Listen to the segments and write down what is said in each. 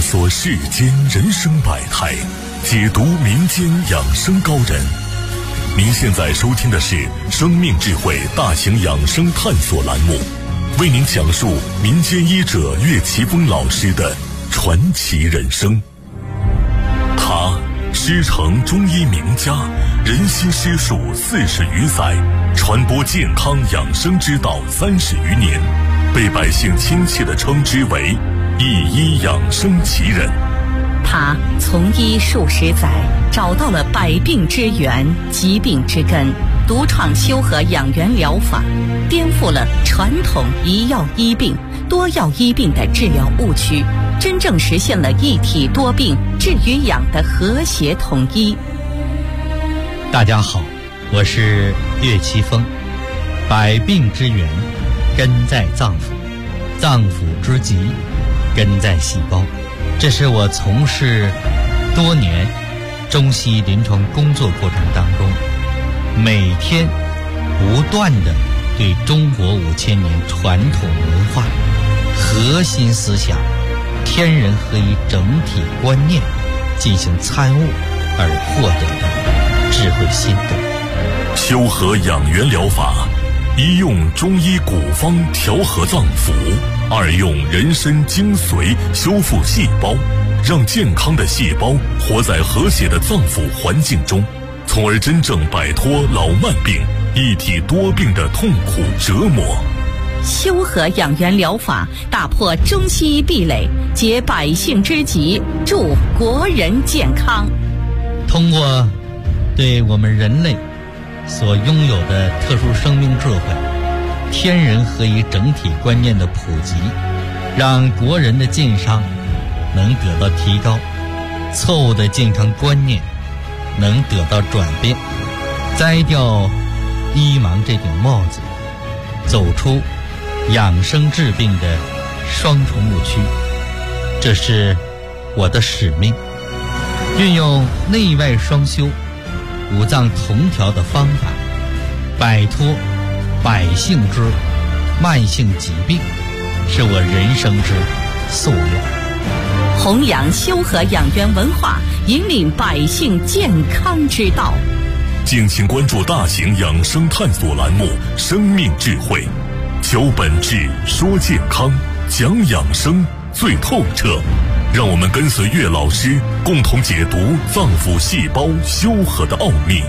索世间人生百态，解读民间养生高人。您现在收听的是生命智慧大型养生探索栏目，为您讲述民间医者岳奇峰老师的传奇人生。他师承中医名家，人心师术40余载，传播健康养生之道30余年，被百姓亲切地称之为一医养生奇人。 他从医数十载，找到了百病之源、疾病之根，独创修和养元疗法，颠覆了传统一药医病、多药医病的治疗误区，真正实现了一体多病治与养的和谐统一。 大家好，我是岳奇峰。百病之源根在脏腑，脏腑之疾根在细胞。这是我从事多年中西医临床工作过程当中，每天不断地对中国5000年传统文化核心思想天人合一整体观念进行参悟而获得的智慧心得。 修和养元疗法，一用中医古方调和脏腑，二用人参精髓修复细胞，让健康的细胞活在和谐的脏腑环境中，从而真正摆脱老慢病、一体多病的痛苦折磨。 修和养元疗法打破中西医壁垒，解百姓之急，助国人健康。 通过对我们人类所拥有的特殊生命智慧、天人合一整体观念的普及，让国人的健康能得到提高，错误的健康观念能得到转变，摘掉医盲这顶帽子，走出养生治病的双重误区。这是我的使命，运用内外双修、五脏同调的方法，摆脱百姓之慢性疾病，是我人生之夙愿。 弘扬修和养元文化，引领百姓健康之道。 敬请关注大型养生探索栏目《生命智慧》，求本质，说健康，讲养生最透彻。让我们跟随岳老师，共同解读脏腑细胞修和的奥秘。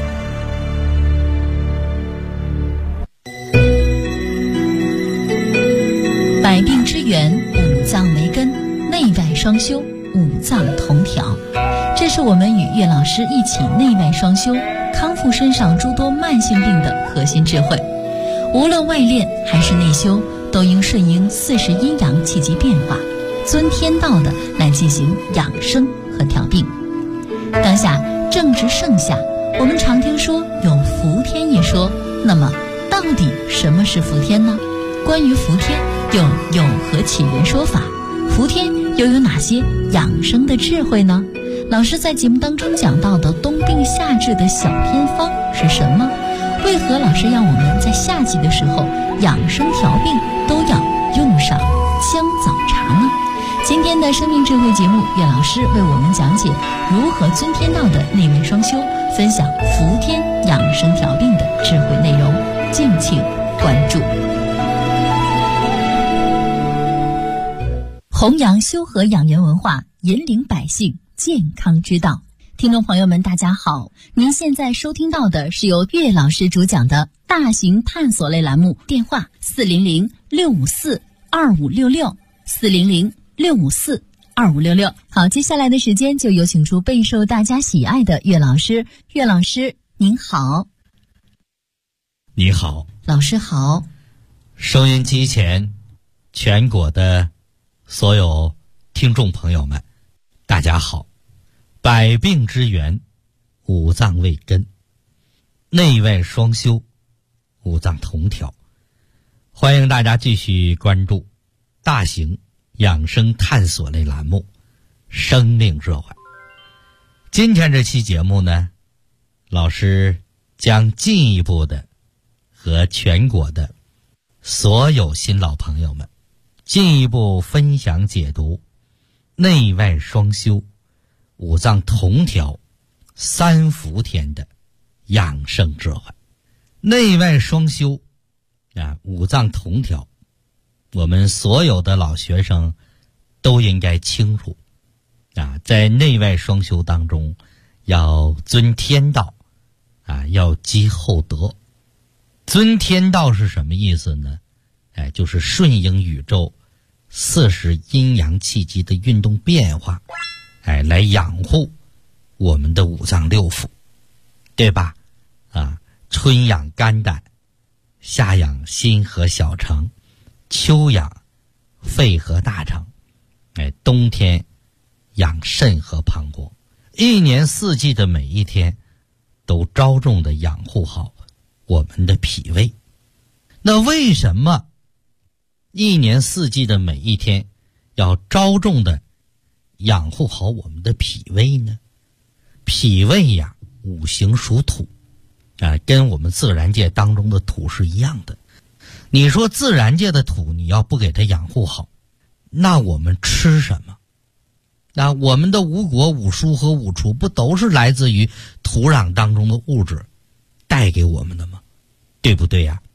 百病之源，五脏为根，内外双修，五脏同调。这是我们与岳老师一起内外双修，康复身上诸多慢性病的核心智慧。无论外练还是内修，都应顺应40阴阳气机变化，遵天道的来进行养生和调病。当下正值盛夏，我们常听说有伏天一说，那么到底什么是伏天呢？关于伏天又有何起源说法？伏天又有哪些养生的智慧呢？老师在节目当中讲到的冬病夏治的小偏方是什么？为何老师让我们在夏季的时候养生调病都要用上姜枣茶呢？今天的生命智慧节目，岳老师为我们讲解如何遵天道的内外双修，分享伏天养生调病的智慧内容，敬请关注。弘扬修和养元文化，引领百姓健康之道。听众朋友们大家好，您现在收听到的是由岳老师主讲的大型探索类栏目，电话400-654-2566 400-654-2566。好，接下来的时间就有请出备受大家喜爱的岳老师。岳老师您好。 你好。 老师好。 收音机前全国的所有听众朋友们大家好。百病之源，五脏为根，内外双修，五脏同调。欢迎大家继续关注大型养生探索类栏目《生命智慧》。今天这期节目呢，老师将进一步的和全国的所有新老朋友们进一步分享解读内外双修、五脏同调、三伏天的养生智慧。内外双修五脏同调，我们所有的老学生都应该清楚在内外双修当中要遵天道要积厚德。遵天道是什么意思呢？就是顺应宇宙40阴阳气机的运动变化，来养护我们的五脏六腑，对吧？春养肝胆，夏养心和小肠，秋养肺和大肠，冬天养肾和膀胱。一年四季的每一天都着重的养护好我们的脾胃。那为什么一年四季的每一天要着重的养护好我们的脾胃呢？脾胃五行属土跟我们自然界当中的土是一样的。你说自然界的土你要不给它养护好，那我们吃什么？我们的五果五蔬和五畜不都是来自于土壤当中的物质带给我们的吗？对不对呀？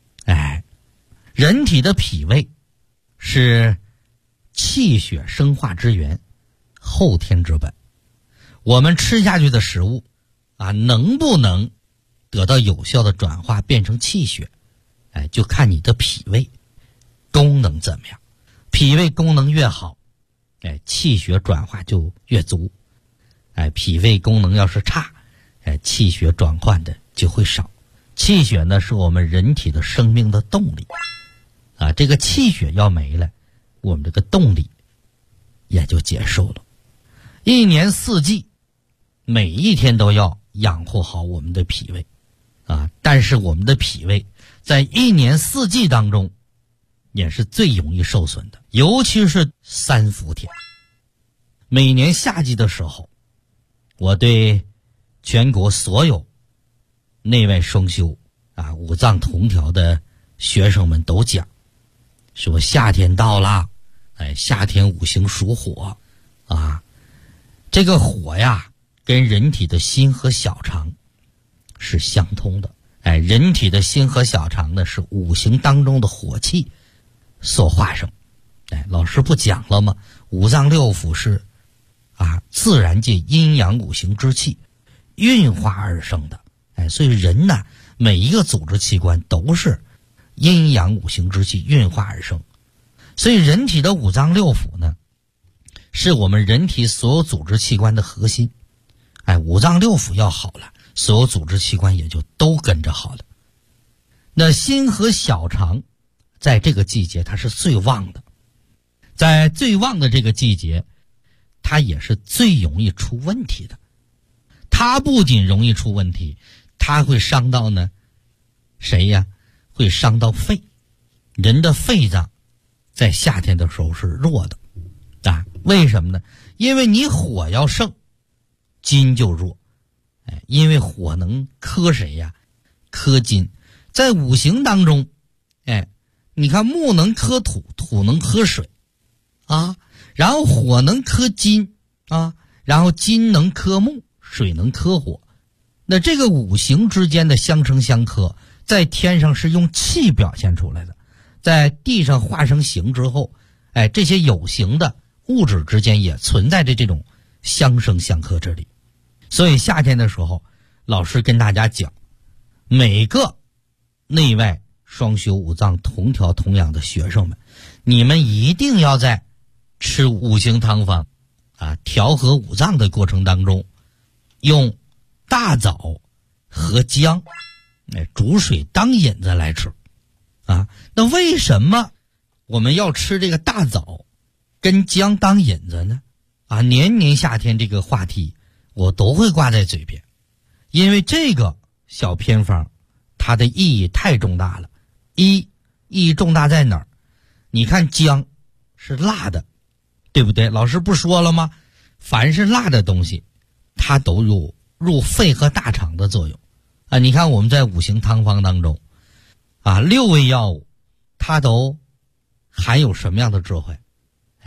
人体的脾胃是气血生化之源，后天之本。我们吃下去的食物能不能得到有效的转化变成气血，就看你的脾胃功能怎么样。脾胃功能越好，气血转化就越足。脾胃功能要是差，气血转换的就会少。气血呢，是我们人体的生命的动力这个气血要没了，我们这个动力也就结束了。一年四季每一天都要养护好我们的脾胃但是我们的脾胃在一年四季当中也是最容易受损的，尤其是三伏天。每年夏季的时候，我对全国所有内外双修五脏同调的学生们都讲，说夏天到了，夏天五行属火这个火跟人体的心和小肠是相通的。人体的心和小肠呢，是五行当中的火气所化生。老师不讲了吗？五脏六腑是自然界阴阳五行之气运化而生的。所以人呢，每一个组织器官都是阴阳五行之气运化而生。所以人体的五脏六腑呢，是我们人体所有组织器官的核心。五脏六腑要好了，所有组织器官也就都跟着好了。那心和小肠在这个季节它是最旺的，在最旺的这个季节，它也是最容易出问题的。它不仅容易出问题，它会伤到呢谁呀？会伤到肺。人的肺脏在夏天的时候是弱的为什么呢？因为你火要盛，金就弱。因为火能克谁呀？克金。在五行当中你看木能克土，土能克水然后火能克金然后金能克木，水能克火。那这个五行之间的相生相克，在天上是用气表现出来的，在地上化成形之后这些有形的物质之间也存在着这种相生相克之理。所以夏天的时候，老师跟大家讲，每个内外双修五脏同调同养的学生们，你们一定要在吃五行汤方调和五脏的过程当中，用大枣和姜煮水当引子来吃那为什么我们要吃这个大枣跟姜当引子呢？年年夏天这个话题我都会挂在嘴边，因为这个小偏方它的意义太重大了。意义重大在哪儿？你看姜是辣的，对不对？老师不说了吗？凡是辣的东西它都有入肺和大肠的作用你看我们在五行汤方当中6味药物它都含有什么样的智慧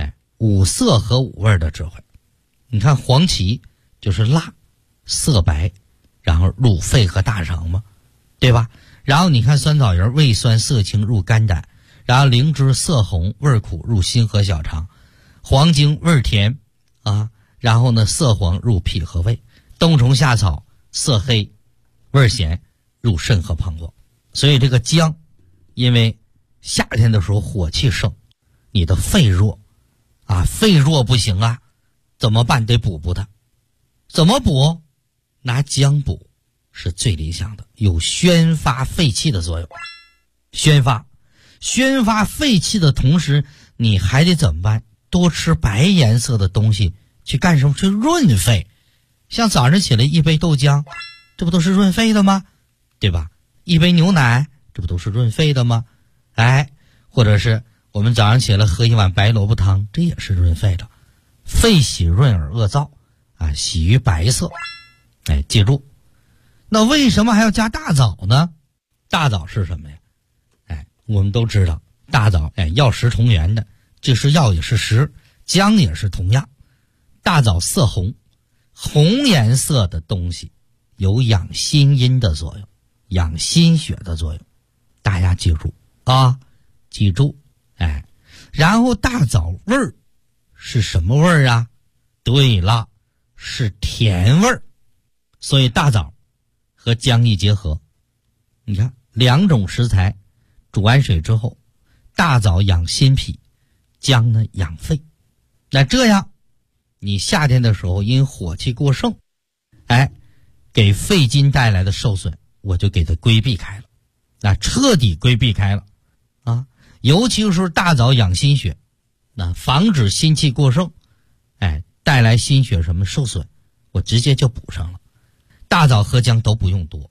五色和五味的智慧。你看黄芪就是辣色白，然后入肺和大肠嘛，对吧？然后你看酸枣仁味酸色清入肝胆，然后灵芝色红味苦入心和小肠，黄精味甜啊，然后呢色黄入脾和胃，冬虫夏草色黑味咸入肾和膀胱。所以这个姜，因为夏天的时候火气盛，你的肺弱啊，肺弱不行啊，怎么办？得补它。怎么补？拿姜补是最理想的，有宣发肺气的作用。宣发肺气的同时，你还得怎么办？多吃白颜色的东西，去干什么？去润肺。像早上起来一杯豆浆，这不都是润肺的吗？对吧？一杯牛奶，这不都是润肺的吗？或者是我们早上起来喝一碗白萝卜汤，这也是润肺的。肺喜润而恶燥啊，喜于白色。记住。那为什么还要加大枣呢？大枣是什么呀？我们都知道大枣药食同源的，这是药也是食，姜也是同样。大枣色红，红颜色的东西有养心阴的作用，养心血的作用，大家记住啊，记住。然后大枣味儿是什么味儿啊？对了，是甜味儿。所以大枣和姜一结合，你看两种食材煮完水之后，大枣养心脾，姜呢养肺。那这样你夏天的时候因火气过盛，给肺经带来的受损，我就给它规避开了，那彻底规避开了啊！尤其是大枣养心血，那防止心气过盛，带来心血什么受损，我直接就补上了。大枣和姜都不用多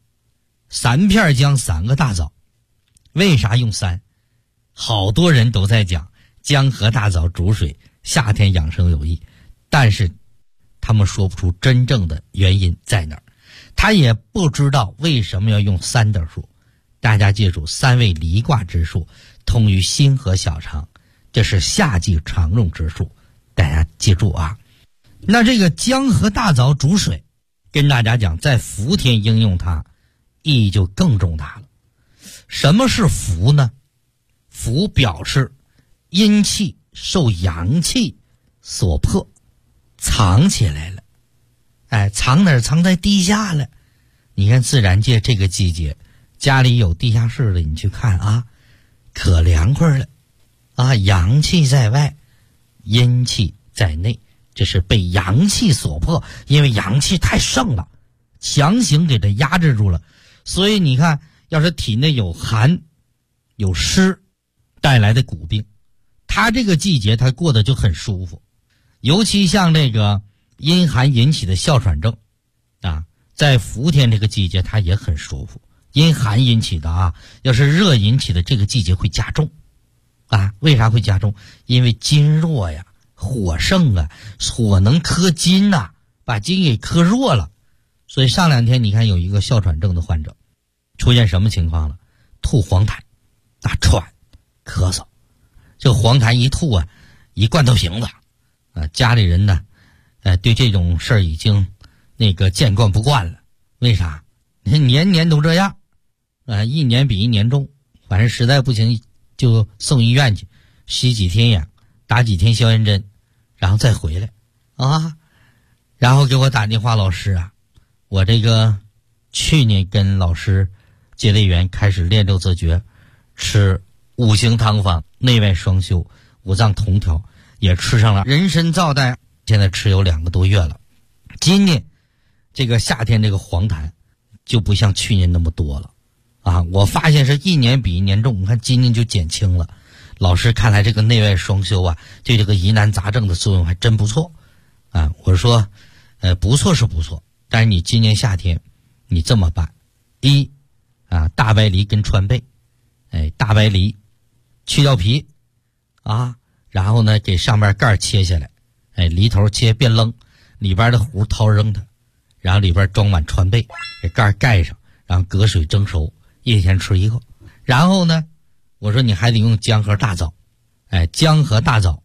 ，3片姜3个大枣。为啥用3？好多人都在讲姜和大枣煮水夏天养生有益，但是他们说不出真正的原因在哪儿，他也不知道为什么要用3的数。大家记住，3味离卦之数通于心和小肠，这是夏季常用之数，大家记住啊。那这个姜和大枣煮水，跟大家讲，在伏天应用它，意义就更重大了。什么是伏呢？伏表示阴气受阳气所迫，藏起来了。藏哪儿？藏在地下了。你看自然界这个季节，家里有地下室的，你去看啊，可凉快了啊！阳气在外，阴气在内，这是被阳气所迫，因为阳气太盛了，强行给它压制住了。所以你看，要是体内有寒有湿带来的骨病，它这个季节它过得就很舒服。尤其像这个阴寒引起的哮喘症啊，在伏天这个季节它也很舒服。阴寒引起的啊，要是热引起的这个季节会加重啊。为啥会加重？因为筋弱呀，火盛啊，火能克筋呐，把筋给克弱了。所以上2天你看有一个哮喘症的患者出现什么情况了？吐黄痰，喘咳嗽，这个黄痰一吐啊，一罐头瓶子啊，家里人呢对这种事儿已经见惯不惯了。为啥？年年都这样一年比一年重，反正实在不行就送医院去吸几天氧，打几天消炎针，然后再回来啊。然后给我打电话，老师啊，我这个去年跟老师结的缘，开始练六字诀，吃5行汤方，内外双修，五脏同调，也吃上了人参皂苷，现在吃有2个多月了。今年这个夏天这个黄痰就不像去年那么多了啊！我发现是一年比一年重，你看今年就减轻了。老师看来这个内外双修啊，对这个疑难杂症的作用还真不错啊！我说不错是不错，但是你今年夏天你这么办：第一啊，大白梨跟川贝，大白梨去掉皮啊，然后呢给上面盖切下来，梨头切变扔，里边的核掏扔它，然后里边装满川贝，给盖盖上，然后隔水蒸熟，1天吃1个。然后呢我说你还得用姜和大枣，姜和大枣，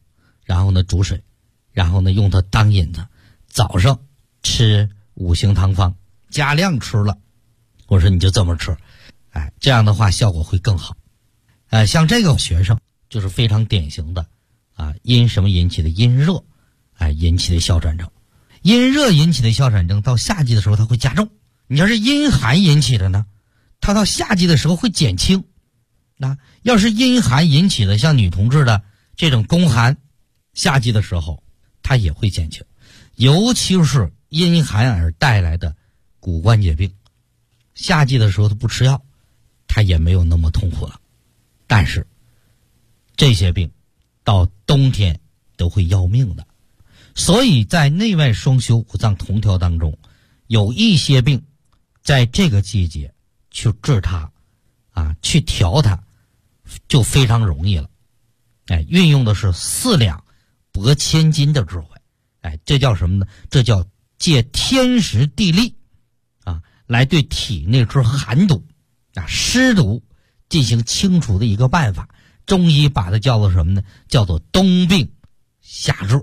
然后呢煮水，然后呢用它当引子。早上吃5行汤方，加量吃了。我说你就这么吃，这样的话效果会更好。像这个学生就是非常典型的因什么引起的？因热引起的哮喘症。因热引起的哮喘症到夏季的时候它会加重，你要是因寒引起的呢，它到夏季的时候会减轻。要是因寒引起的，像女同志的这种宫寒，夏季的时候它也会减轻。尤其是因寒而带来的骨关节病，夏季的时候它不吃药，它也没有那么痛苦了。但是这些病到冬天都会要命的。所以在内外双修五脏同调当中，有一些病在这个季节去治它去调它就非常容易了。运用的是4两拨千斤的智慧。这叫什么呢？这叫借天时地利来对体内之寒毒湿毒进行清除的一个办法。中医把它叫做什么呢？叫做冬病夏治。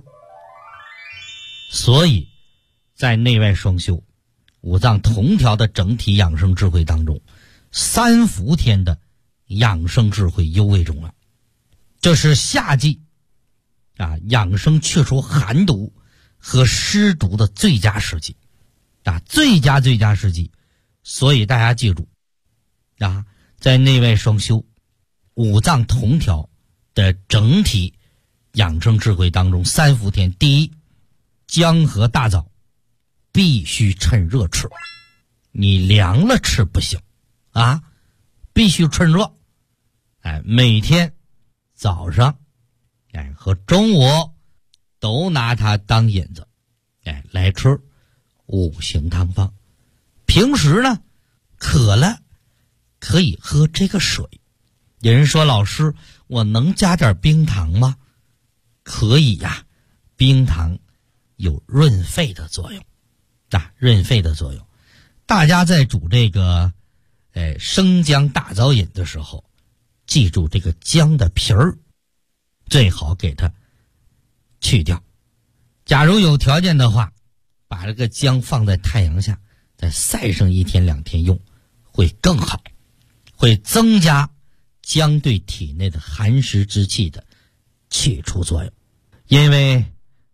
所以在内外双修五脏同调的整体养生智慧当中，3伏天的养生智慧尤为重要。这是夏季养生去除寒毒和湿毒的最佳时机最佳时机。所以大家记住在内外双修五脏同调的整体养生智慧当中，3伏天，第一，姜和大枣必须趁热吃，你凉了吃不行必须趁热。每天早上和中午都拿它当引子来吃5行汤方。平时呢渴了可以喝这个水。有人说老师我能加点冰糖吗？可以冰糖有润肺的作用润肺的作用。大家在煮这个生姜大枣饮的时候，记住这个姜的皮儿最好给它去掉。假如有条件的话，把这个姜放在太阳下再晒上1天2天用会更好，会增加姜对体内的寒湿之气的去除作用。因为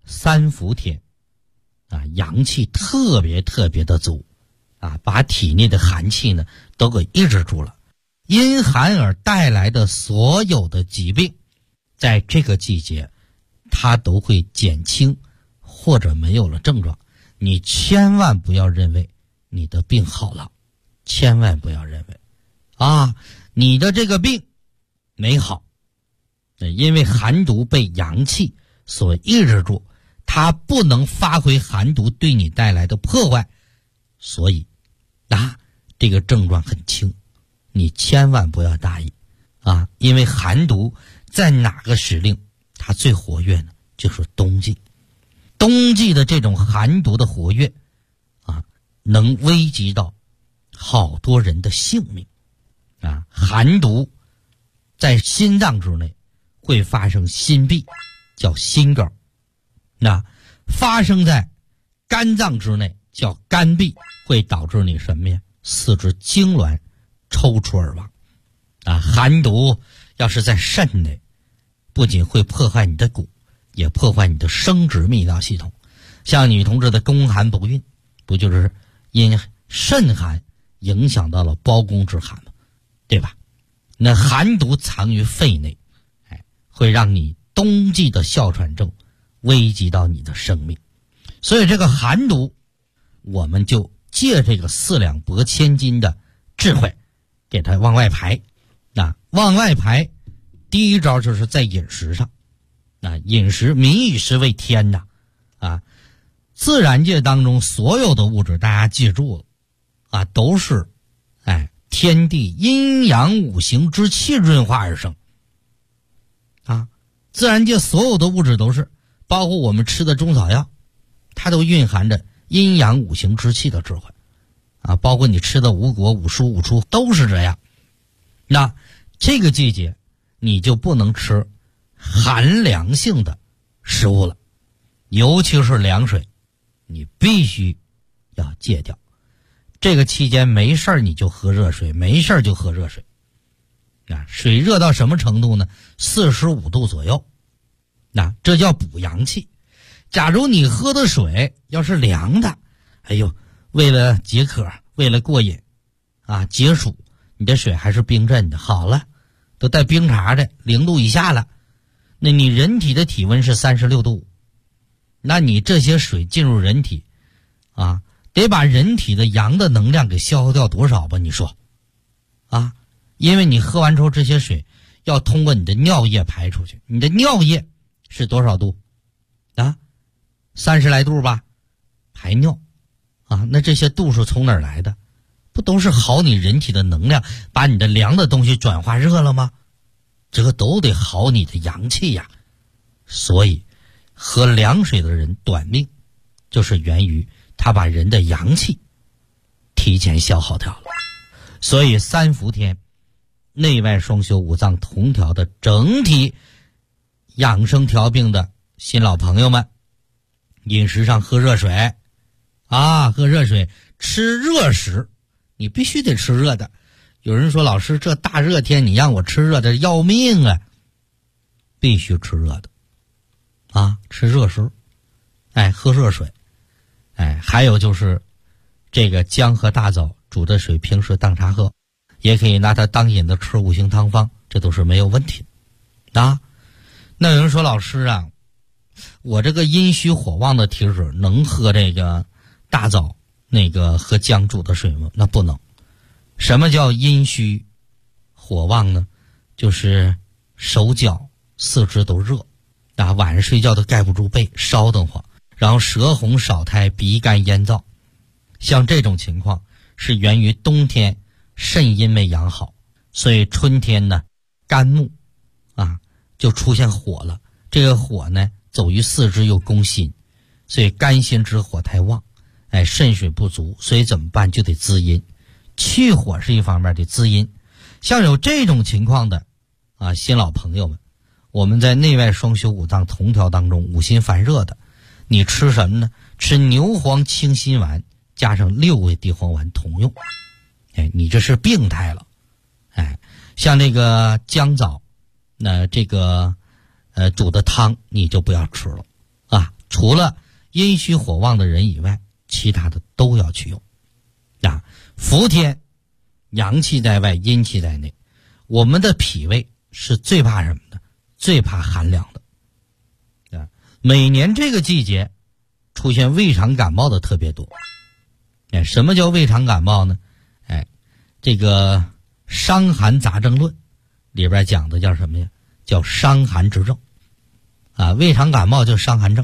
3伏天阳气特别的足把体内的寒气呢都给抑制住了。因寒而带来的所有的疾病在这个季节它都会减轻或者没有了症状。你千万不要认为你的病好了，千万不要认为你的这个病没好，因为寒毒被阳气所抑制住，它不能发挥寒毒对你带来的破坏，所以这个症状很轻，你千万不要大意因为寒毒在哪个时令它最活跃呢？就是冬季。冬季的这种寒毒的活跃能危及到好多人的性命寒毒在心脏之内会发生心闭，叫心梗。发生在肝脏之内叫肝闭，会导致你什么呀？四肢痉挛抽搐而亡寒毒要是在肾内，不仅会破坏你的骨，也破坏你的生殖泌尿系统。像女同志的宫寒不孕，不就是因肾寒影响到了胞宫之寒吗？对吧？那寒毒藏于肺内会让你冬季的哮喘症危及到你的生命。所以这个寒毒我们就借这个4两拨千斤的智慧给它往外排往外排第一招就是在饮食上饮食民以食为天自然界当中所有的物质大家记住了都是天地阴阳5行之气润化而生自然界所有的物质都是，包括我们吃的中草药，它都蕴含着阴阳5行之气的智慧包括你吃的五果5蔬5出都是这样。那这个季节你就不能吃寒凉性的食物了，尤其是凉水，你必须要戒掉。这个期间没事儿你就喝热水，没事儿就喝热水。水热到什么程度呢？45度左右。这叫补阳气。假如你喝的水要是凉的，哎呦，为了解渴，为了过瘾解暑，你这水还是冰镇的，好了，都带冰碴的，0度以下了，那你人体的体温是36度，那你这些水进入人体得把人体的阳的能量给消耗掉多少吧？你说因为你喝完之后这些水要通过你的尿液排出去，你的尿液是多少度？30来度吧，排尿那这些度数从哪儿来的？不都是耗你人体的能量，把你的凉的东西转化热了吗？这个都得耗你的阳气呀。所以喝凉水的人短命，就是源于他把人的阳气提前消耗掉了。所以3伏天内外双修五脏同调的整体养生调病的新老朋友们，饮食上喝热水喝热水，吃热食，你必须得吃热的。有人说老师这大热天你让我吃热的要命啊，必须吃热的吃热食，喝热水，还有就是这个姜和大枣煮的水平时当茶喝，也可以拿它当饮的吃5行汤方，这都是没有问题的那有人说老师我这个阴虚火旺的体质能喝这个大枣和姜煮的水吗？那不能。什么叫阴虚火旺呢？就是手脚四肢都热晚上睡觉都盖不住被，烧得慌，然后舌红少苔，鼻干咽燥。像这种情况是源于冬天肾阴没养好，所以春天呢肝木就出现火了。这个火呢走于四肢又攻心，所以肝心之火太旺，肾水不足，所以怎么办？就得滋阴。去火是一方面，得滋阴。像有这种情况的新老朋友们，我们在内外双修五脏同调当中，五心烦热的，你吃什么呢？吃牛黄清心丸加上6味地黄丸同用。你这是病态了。像那个姜枣，那这个煮的汤你就不要吃了除了阴虚火旺的人以外，其他的都要去用伏天阳气在外，阴气在内，我们的脾胃是最怕什么的？最怕寒凉的每年这个季节出现胃肠感冒的特别多。什么叫胃肠感冒呢？这个《伤寒杂症论》里边讲的叫什么呀？叫伤寒之症胃肠感冒叫伤寒症。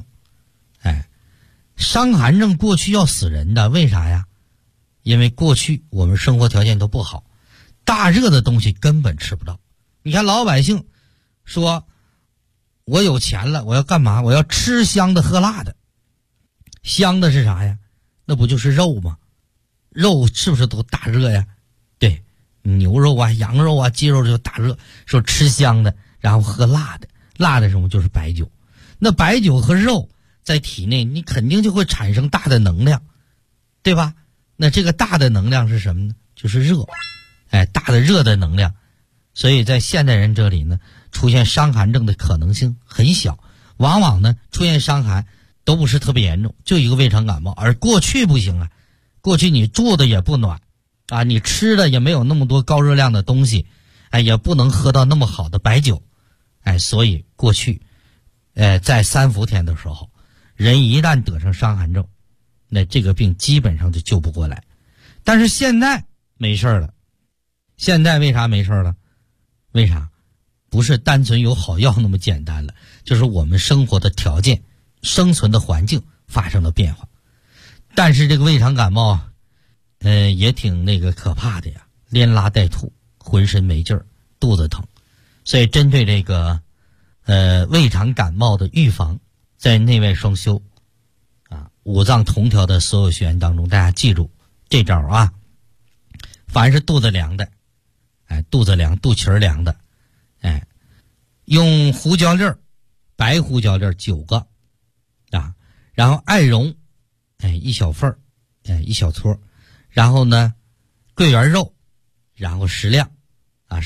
伤寒症过去要死人的，为啥呀？因为过去我们生活条件都不好，大热的东西根本吃不到。你看老百姓说我有钱了，我要干嘛？我要吃香的喝辣的。香的是啥呀？那不就是肉吗？肉是不是都大热呀？对，牛肉羊肉鸡肉就大热，说吃香的，然后喝辣的。辣的什么？就是白酒。那白酒和肉在体内你肯定就会产生大的能量，对吧？那这个大的能量是什么呢？就是热，大的热的能量。所以在现代人这里呢，出现伤寒症的可能性很小，往往呢出现伤寒都不是特别严重，就一个胃肠感冒。而过去不行过去你住的也不暖你吃的也没有那么多高热量的东西，也不能喝到那么好的白酒，所以过去在3伏天的时候，人一旦得上伤寒症，那这个病基本上就救不过来。但是现在没事了。现在为啥没事了？为啥？不是单纯有好药那么简单了，就是我们生活的条件、生存的环境发生了变化。但是这个胃肠感冒也挺可怕的呀，连拉带吐，浑身没劲儿，肚子疼。所以针对这个胃肠感冒的预防，在内外双修五脏同调的所有学员当中，大家记住这招凡是肚子凉的，肚子凉、肚脐儿凉的，用胡椒粒儿白胡椒粒9个啊，然后艾绒1小份1小撮，然后呢桂圆肉，然后适量啊。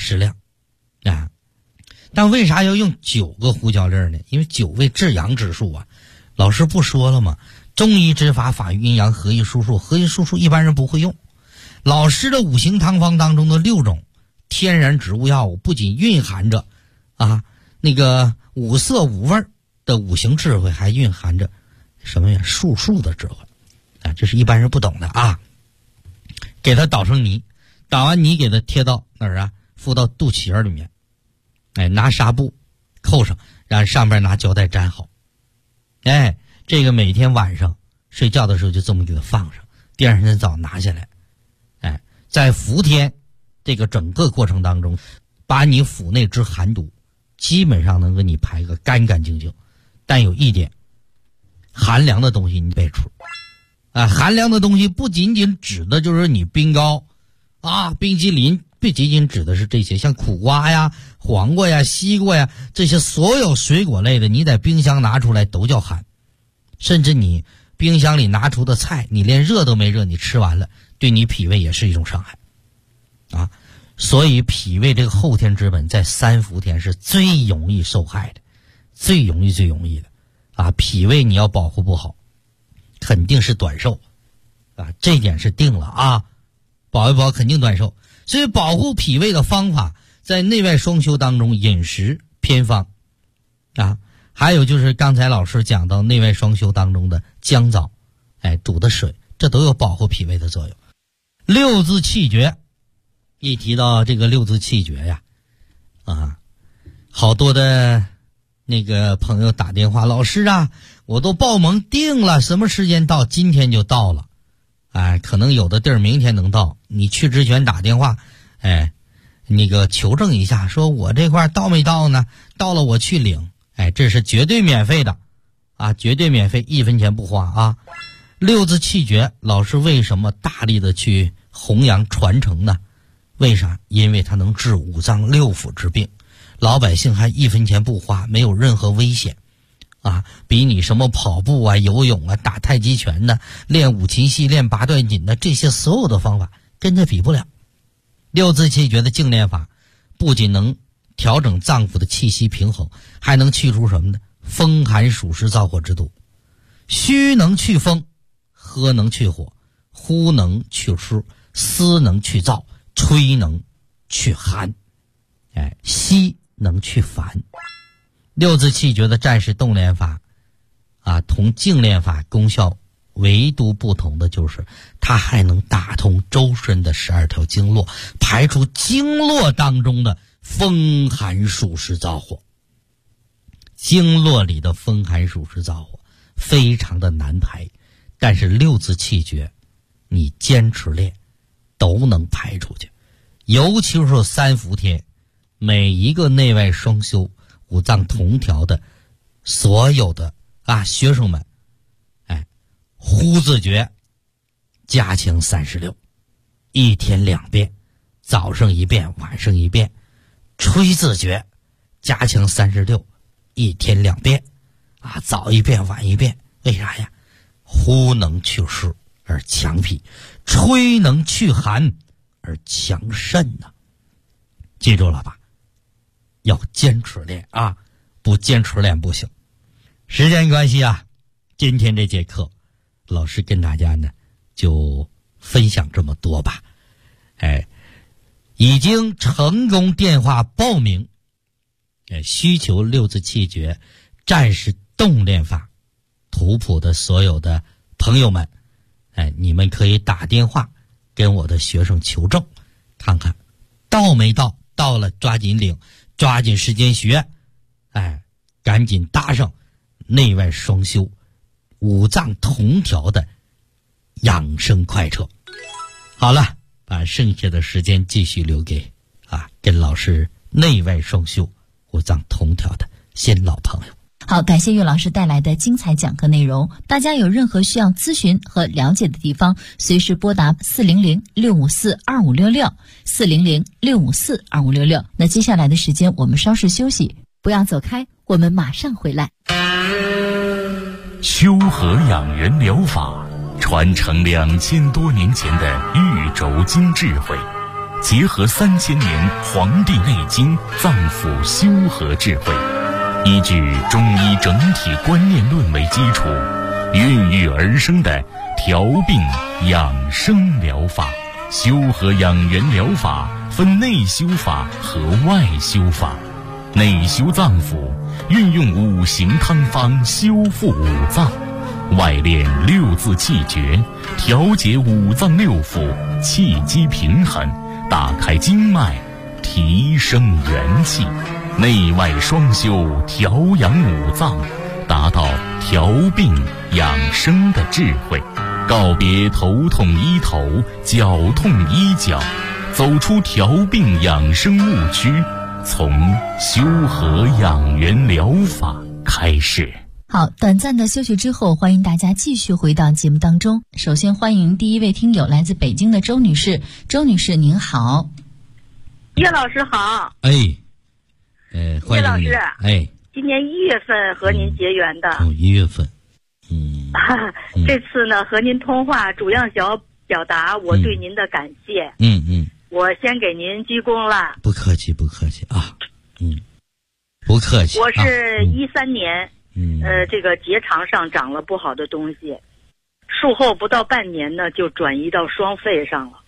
但为啥要用9个胡椒粒呢？因为9味至阳之数啊。老师不说了吗？中医之法，法于阴阳，合一术数，合一术数一般人不会用。老师的5行汤方当中的6种天然植物药物，不仅蕴含着那个5色5味的5行智慧，还蕴含着什么呀？术数的智慧啊，这是一般人不懂的啊。给它捣成泥，捣完泥给它贴到哪儿啊？敷到肚脐眼里面，拿纱布扣上，然后上边拿胶带粘好。这个每天晚上睡觉的时候就这么给它放上，第二天早拿下来。在伏天这个整个过程当中，把你腹内之寒毒基本上能给你排个干干净净。但有一点，寒凉的东西你别吃寒凉的东西不仅仅指的就是你冰糕冰淇淋，不仅仅指的是这些，像苦瓜呀、黄瓜呀、西瓜呀，这些所有水果类的，你在冰箱拿出来都叫寒。甚至你冰箱里拿出的菜，你连热都没热，你吃完了，对你脾胃也是一种伤害所以脾胃这个后天之本在3伏天是最容易受害的，最容易的脾胃你要保护不好，肯定是短寿这点是定了保一保肯定短寿。所以保护脾胃的方法在内外双修当中，饮食偏方还有就是刚才老师讲到内外双修当中的姜枣煮的水，这都有保护脾胃的作用。6字气绝，一提到这个6字气绝呀好多的那个朋友打电话，老师我都报名定了，什么时间到？今天就到了可能有的地儿明天能到，你去之前打电话那个求证一下，说我这块到没到呢？到了我去领这是绝对免费的绝对免费，1分钱不花6字气绝，老师为什么大力的去弘扬传承呢？为啥？因为它能治5脏6腑之病，老百姓还1分钱不花，没有任何危险比你什么跑步游泳打太极拳练五禽戏、练八段锦这些所有的方法跟这比不了。6字气绝的静练法不仅能调整脏腑的气息平衡，还能去除什么呢？风寒暑湿燥火之毒。虚能去风，喝能去火，呼能去湿，思能去燥，吹能去寒，吸能去烦。6字气绝的战士动练法同静练法功效唯独不同的就是它还能打通周身的12条经络，排出经络当中的风寒暑湿燥火。经络里的风寒暑湿燥火非常的难排，但是6字气绝你坚持练都能排出去。尤其是3伏天，每一个内外双修5脏同调的所有的学生们呼字诀加强36，一天2遍，早上1遍，晚上1遍。吹字诀加强36，一天2遍早1遍，晚1遍。为啥呀？呼能去湿而强脾，吹能去寒而强肾记住了吧？要坚持练不坚持练不行。时间关系今天这节课老师跟大家呢就分享这么多吧。已经成功电话报名需求6字气绝战士动练法图谱的所有的朋友们你们可以打电话跟我的学生求证，看看到没到，到了抓紧领，抓紧时间学赶紧搭上内外双修5脏同调的养生快车。好了，把剩下的时间继续留给跟老师内外双修5脏同调的新老朋友。 好，感谢岳老师带来的精彩讲课内容。大家有任何需要咨询和了解的地方，随时拨打400-654-2566 400-654-2566。那接下来的时间我们稍事休息。 不要走开，我们马上回来。 修和养元疗法传承2000多年前的玉轴经智慧，结合3000年《黄帝内经》脏腑修和智慧，依据中医整体观念论为基础，孕育而生的调病养生疗法。修和养元疗法分内修法和外修法。内修脏腑，运用5行汤方修复五脏；外练6字气诀，调节五脏六腑，气机平衡，打开经脉，提升元气。内外双修，调养五脏，达到调病养生的智慧。告别头痛医头，脚痛医脚，走出调病养生误区，从修和养元疗法开始。 好，短暂的休息之后，欢迎大家继续回到节目当中。首先欢迎第一位听友，来自北京的周女士。周女士您好。 叶老师好。 欢迎你。 叶老师，今年1月份和您结缘的。 1月份。 这次呢和您通话，主要想要表达我对您的感谢。我先给您鞠躬了。 不客气啊。不客气。 我是13年，这个结肠上长了不好的东西，术后不到半年呢就转移到双肺上了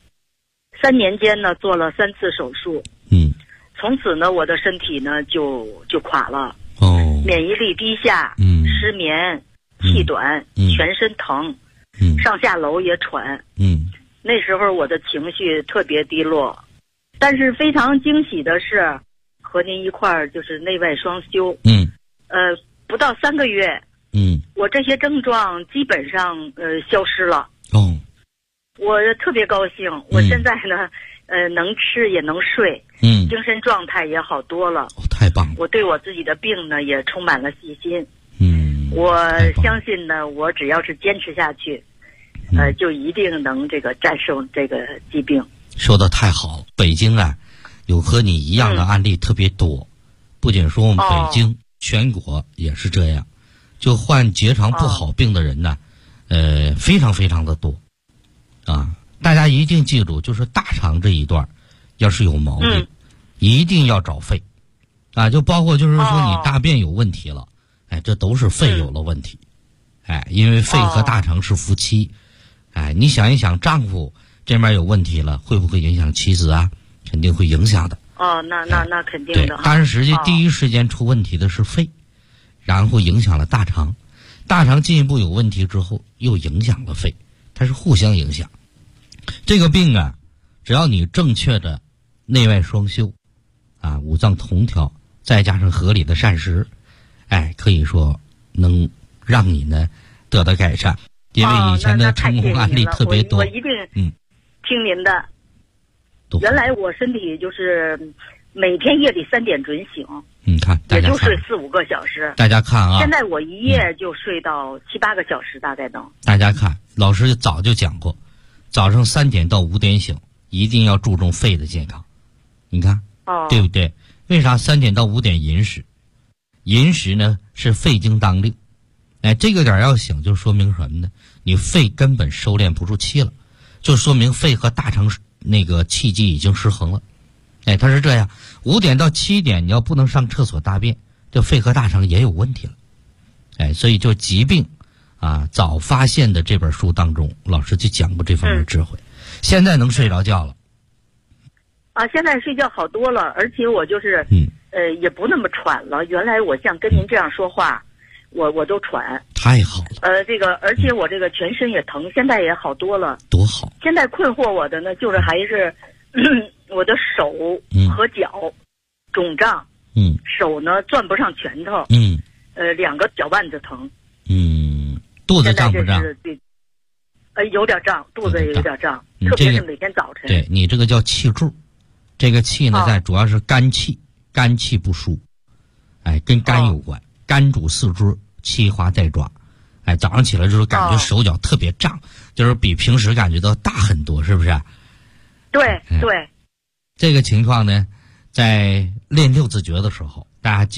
，3年间呢做了3次手术。从此呢我的身体呢就垮了。免疫力低下，失眠，气短，全身疼，上下楼也喘。那时候我的情绪特别低落，但是非常惊喜的是，和您一块儿就是内外双修。不到3个月，我这些症状基本上消失了。我特别高兴，我现在呢能吃也能睡，精神状态也好多了。 太棒了！ 我对我自己的病呢也充满了信心。我相信呢，我只要是坚持下去，就一定能这个战胜这个疾病。 说的太好了，北京啊，有和你一样的案例特别多，不仅说我们北京，全国也是这样，就患结肠不好病的人呢，非常非常的多，啊，大家一定记住，就是大肠这一段，要是有毛病，一定要找肺，啊，就包括就是说你大便有问题了。这都是肺有了问题，因为肺和大肠是夫妻，你想一想，丈夫这边有问题了，会不会影响妻子啊？肯定会影响的。 那肯定的。 但是实际第一时间出问题的是肺，然后影响了大肠，大肠进一步有问题之后又影响了肺，它是互相影响。这个病啊，只要你正确的内外双修，五脏同调，再加上合理的膳食。可以说能让你呢得到改善，因为以前的成功案例特别多。 我一定听您的。原来我身体就是每天夜里3点准醒， 你看， 也就睡4-5个小时。 大家看啊， 现在我一夜就睡到7-8个小时，大概能。 大家看，老师早就讲过，早上3点到5点醒，一定要注重肺的健康。你看，对不对？为啥3点到5点饮食？饮食呢是肺经当令，这个点要醒，就说明什么呢？你肺根本收敛不住气了，就说明肺和大肠那个气机已经失衡了。它是这样，5点到7点你要不能上厕所大便，这肺和大肠也有问题了。所以就疾病早发现的这本书当中，老师就讲过这方面智慧。现在能睡着觉了。 现在睡觉好多了，而且我就是也不那么喘了。原来我像跟您这样说话，我都喘。 太好了。 这个而且我这个全身也疼，现在也好多了。 多好。 现在困惑我的呢，就是还是我的手和脚肿胀。手呢攥不上拳头。2个脚腕子疼。 肚子胀不胀？ 有点胀，肚子也有点胀，特别是每天早晨。 对，你这个叫气柱。这个气呢，在主要是肝气，肝气不舒，跟肝有关，肝主四肢，气化在爪，早上起来之后感觉手脚特别胀，就是比平时感觉到大很多，是不是？ 对。 这个情况呢，在练6字诀的时候，大家记住，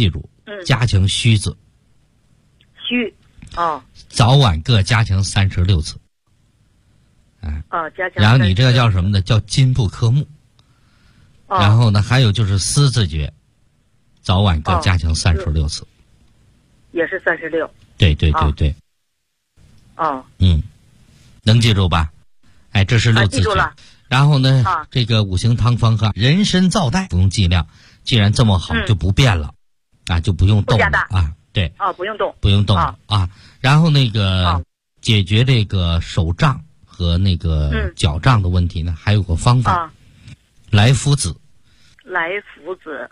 加强虚子。 虚， 早晚各加强36次。 加强。 然后你这个叫什么呢？叫金不克木。然后呢，还有就是思字诀，早晚各加强36次。 也是36。 对。能记住吧？哎，这是6字诀。然后呢，这个五行汤方和人参皂带不用剂量，既然这么好，就不变了，就不用动了啊。对。 不用动。 不用动了啊。然后那个解决这个手胀和那个脚胀的问题呢，还有个方法，来福子。 来福子，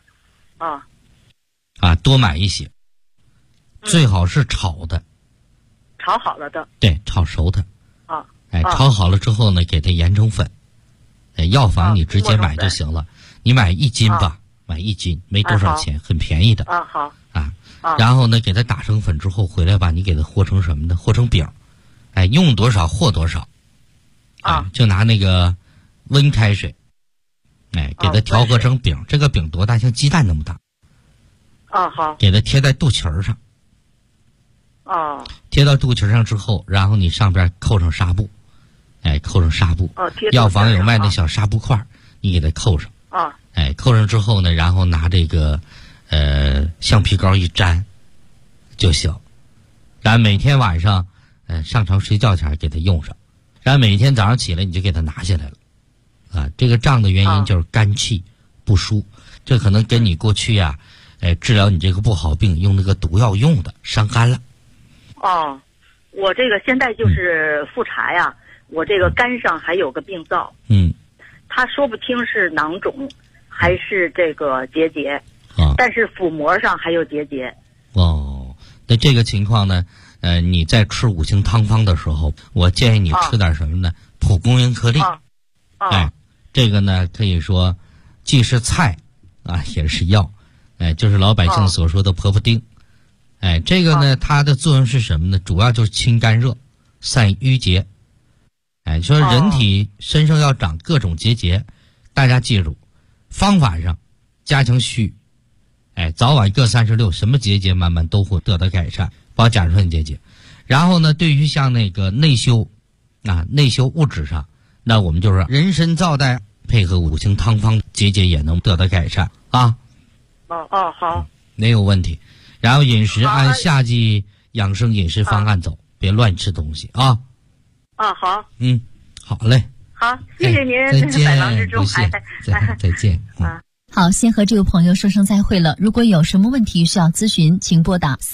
多买一些，最好是炒的。 炒好了的。 对，炒熟的。炒好了之后呢，给它研成粉。药房你直接买就行了，你买1斤吧，买1斤没多少钱，很便宜的。 好。 然后呢，给它打成粉之后回来吧，你给它和成什么呢？和成饼。用多少和多少。就拿那个温开水，给它调和成饼。这个饼多大？像鸡蛋那么大。 好。 给它贴在肚脐上。贴到肚脐上之后，然后你上边扣上纱布。扣上纱布。药房有卖那小纱布块，你给它扣上。扣上之后呢，然后拿这个橡皮膏一粘就行。然后每天晚上上床睡觉前给它用上，然后每天早上起来你就给它拿下来了。这个胀的原因就是肝气不舒，这可能跟你过去治疗你这个不好病用那个毒药用的伤肝了。 我这个现在就是复查呀，我这个肝上还有个病灶。他说不清是囊肿还是这个结节。但是腹膜上还有结节。那这个情况呢，你在吃五行汤方的时候，我建议你吃点什么呢？蒲公英颗粒。这个呢可以说既是菜也是药，就是老百姓所说的婆婆丁。这个呢它的作用是什么呢？主要就是清肝热，散瘀结。说人体身上要长各种结节，大家记住，方法上加强虚。早晚各36，什么结节慢慢都会得到改善，包括甲状腺结节。然后呢，对于像那个内修物质上，那我们就是人参皂带配合五行汤方，结节也能得到改善啊。 好， 没有问题。然后饮食按夏季养生饮食方案走，别乱吃东西啊。 好。 好嘞。 好，谢谢您，百忙之中再见。 好，先和这位朋友说声再会了。如果有什么问题需要咨询，请拨打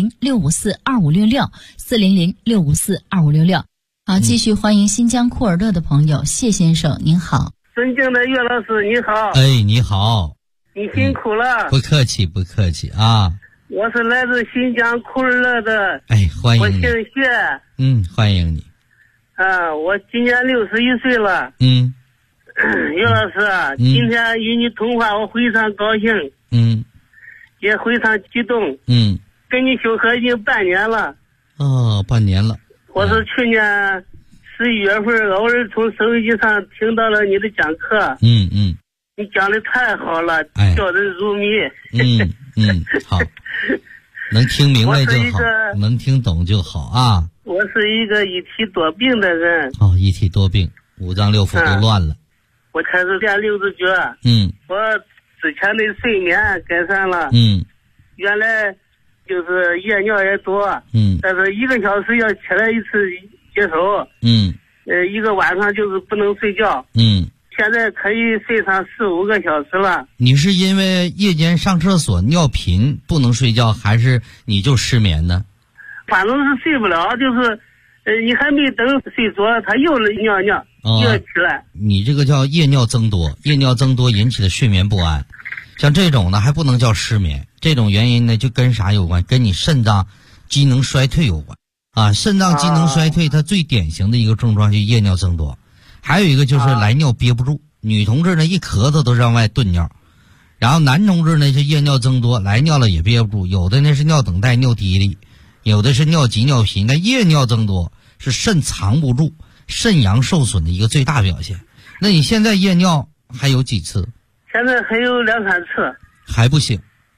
400-654-2566，400-654-2566。好，继续欢迎新疆库尔勒的朋友谢先生，您好。 尊敬的岳老师，你好。 你好。 你辛苦了。 不客气啊。 我是来自新疆库尔勒的。 欢迎你。 我姓薛。 欢迎你。 我今年61岁了。岳老师今天与你通话，我非常高兴。也非常激动。跟你修合已经半年了。 半年了。 我是去年11月份偶尔从收音机上听到了你的讲课。你讲的太好了，叫人入迷。 好，能听明白就好，能听懂就好啊。 我是一个一体多病的人。 一体多病，五脏六腑都乱了。 我开始练6字诀。我之前的睡眠改善了。原来就是夜尿也多。但是1个小时要起来一次接手。一个晚上就是不能睡觉。现在可以睡上4-5个小时了。 你是因为夜间上厕所尿频不能睡觉，还是你就失眠呢？ 反正是睡不了，就是你还没等睡着，他又尿又起来。 你这个叫夜尿增多，夜尿增多引起的睡眠不安。像这种呢还不能叫失眠，这种原因呢就跟啥有关？跟你肾脏机能衰退有关。肾脏机能衰退它最典型的一个症状就是夜尿增多。还有一个就是来尿憋不住，女同志呢一咳嗽都让外顿尿，然后男同志呢是夜尿增多，来尿了也憋不住，有的呢是尿等待尿滴哩，有的是尿急尿频。那夜尿增多是肾藏不住，肾阳受损的一个最大表现。那你现在夜尿还有几次？ 现在还有2-3次。 还不行。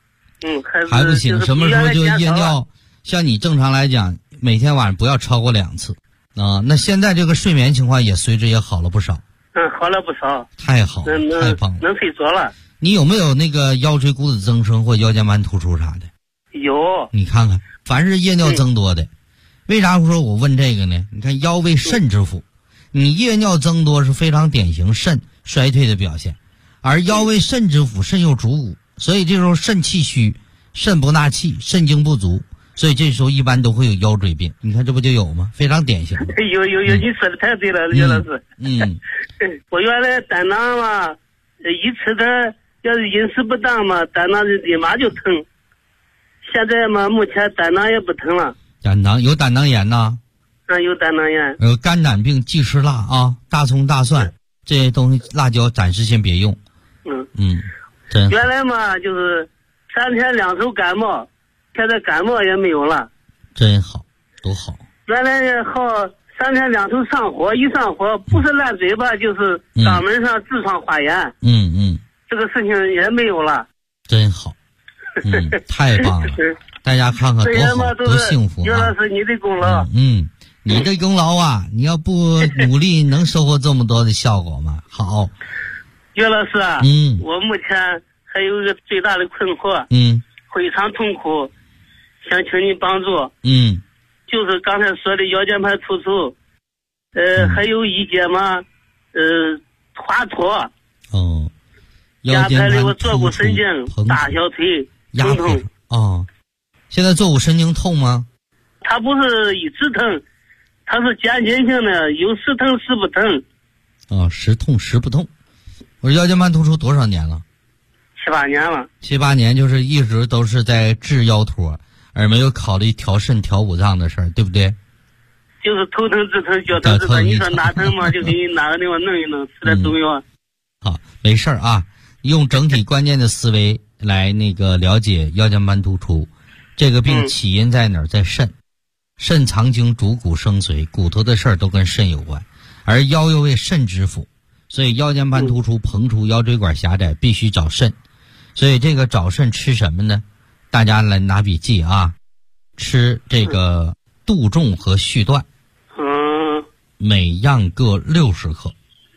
还不行，什么时候就夜尿？像你正常来讲，每天晚上不要超过2次啊。那现在这个睡眠情况也随之也好了不少。 好了不少。 太好，太棒了， 能睡着了。 你有没有那个腰椎骨质增生或腰间盘突出啥的？ 有。 你看看，凡是夜尿增多的，为啥说我问这个呢？你看腰为肾之府，你夜尿增多是非常典型肾衰退的表现，而腰为肾之府，肾又主骨，所以这时候肾气虚，肾不纳气，肾精不足，所以这时候一般都会有腰椎病。你看这不就有吗？非常典型。 有，你说的太对了，刘老师。我原来胆囊嘛，一吃点要是饮食不当嘛，胆囊立马就疼。现在嘛，目前胆囊也不疼了。 有胆囊炎呐？ 有胆囊炎。 肝胆病忌吃辣啊，大葱大蒜这些东西，辣椒暂时先别用。真原来嘛就是3天2头感冒，现在感冒也没有了。 真好，多好。 原来好3天2头上火，一上火不是烂嘴巴就是肛门上痔疮发炎。这个事情也没有了。 真好。太棒了。大家看看多好，多幸福啊！ 刘老师，你的功劳。 你的功劳啊！你要不努力，能收获这么多的效果吗？好。 刘老师啊，我目前还有一个最大的困惑，非常痛苦，想请你帮助。就是刚才说的腰间盘突出，还有一节嘛，滑脱。 腰间盘突出， 我坐骨神经、大小腿疼痛。 现在坐骨神经痛吗？ 它不是一直疼，它是渐进性的，有时疼时不疼。 时痛时不痛。我说腰间盘突出多少年了 ？7、8年了。 7、8年就是一直都是在治腰托，而没有考虑调肾调五脏的事儿，对不对？ 就是头疼治疼，脚疼治疼。你说哪疼嘛，就给你哪个地方弄一弄，吃点中药。 好，没事儿啊，用整体关键的思维来了解腰间盘突出。这个病起因在哪儿？在肾。肾藏精，主骨生髓，骨头的事儿都跟肾有关，而腰又为肾之府，所以腰间盘突出、膨出、腰椎管狭窄必须找肾。所以这个找肾吃什么呢？大家来拿笔记啊，吃这个杜仲和续断，每样各60克。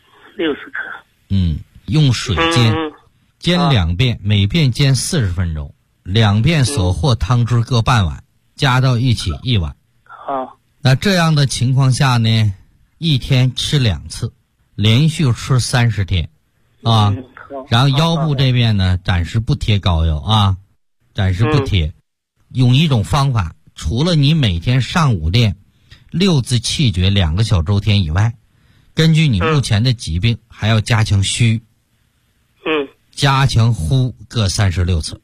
60克。 用水煎2遍，每遍煎40分钟，2遍所获汤汁各半碗，加到一起1碗。 好。 那这样的情况下呢，一天吃2次，连续吃30天啊。然后腰部这边呢，暂时不贴膏药啊，暂时不贴。用一种方法，除了你每天上午练6字气诀2个小周天以外，根据你目前的疾病，还要加强虚，加强呼各36次。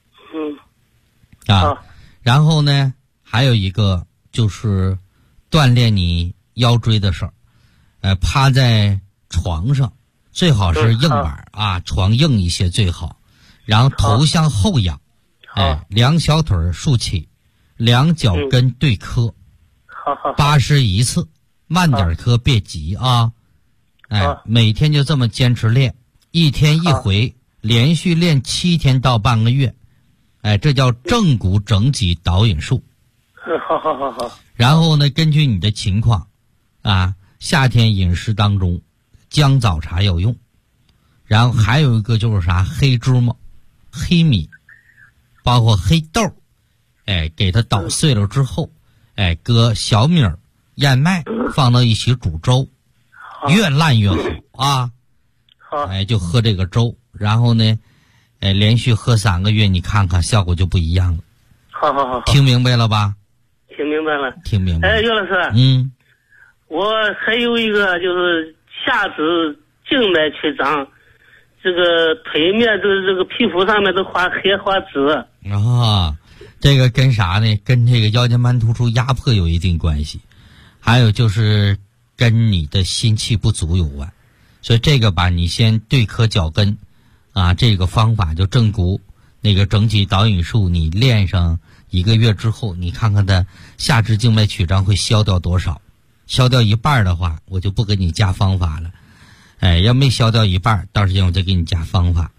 然后呢，还有一个就是锻炼你腰椎的事儿。趴在床上，最好是硬板啊，床硬一些最好。然后头向后仰，两小腿竖起，两脚跟对磕，81次，慢点磕，别急啊。每天就这么坚持练，1天1回，连续练7天到半个月。这叫正骨整脊导引术。 好。 然后呢，根据你的情况夏天饮食当中姜枣茶有用。然后还有一个就是啥，黑芝麻、黑米，包括黑豆，给它捣碎了之后，搁小米儿、燕麦放到一起煮粥，越烂越好啊。就喝这个粥，然后呢连续喝3个月，你看看效果就不一样了。 好。 听明白了吧？ 听明白了。 听明白了。 岳老师，我还有一个就是下肢静脉曲张，这个腿面这个皮肤上面都画黑画紫。 这个跟啥呢？跟这个腰间盘突出压迫有一定关系，还有就是跟你的心气不足有关。所以这个吧，你先对磕脚跟这个方法就正骨整体导引术，你练上1个月之后，你看看它下肢静脉曲张会消掉多少。消掉一半的话，我就不给你加方法了。要没消掉一半，到时间我再给你加方法。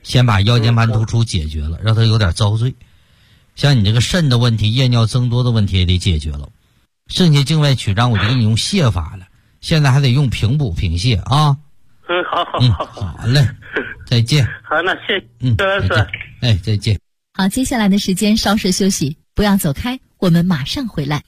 先把腰间盘突出解决了，让他有点遭罪。像你这个肾的问题、夜尿增多的问题也得解决了。剩下静脉曲张我就给你用泻法了，现在还得用平补平泻啊。好嘞，再见。 好，那谢谢老师。 哎，再见。 好，接下来的时间稍事休息，不要走开，我们马上回来。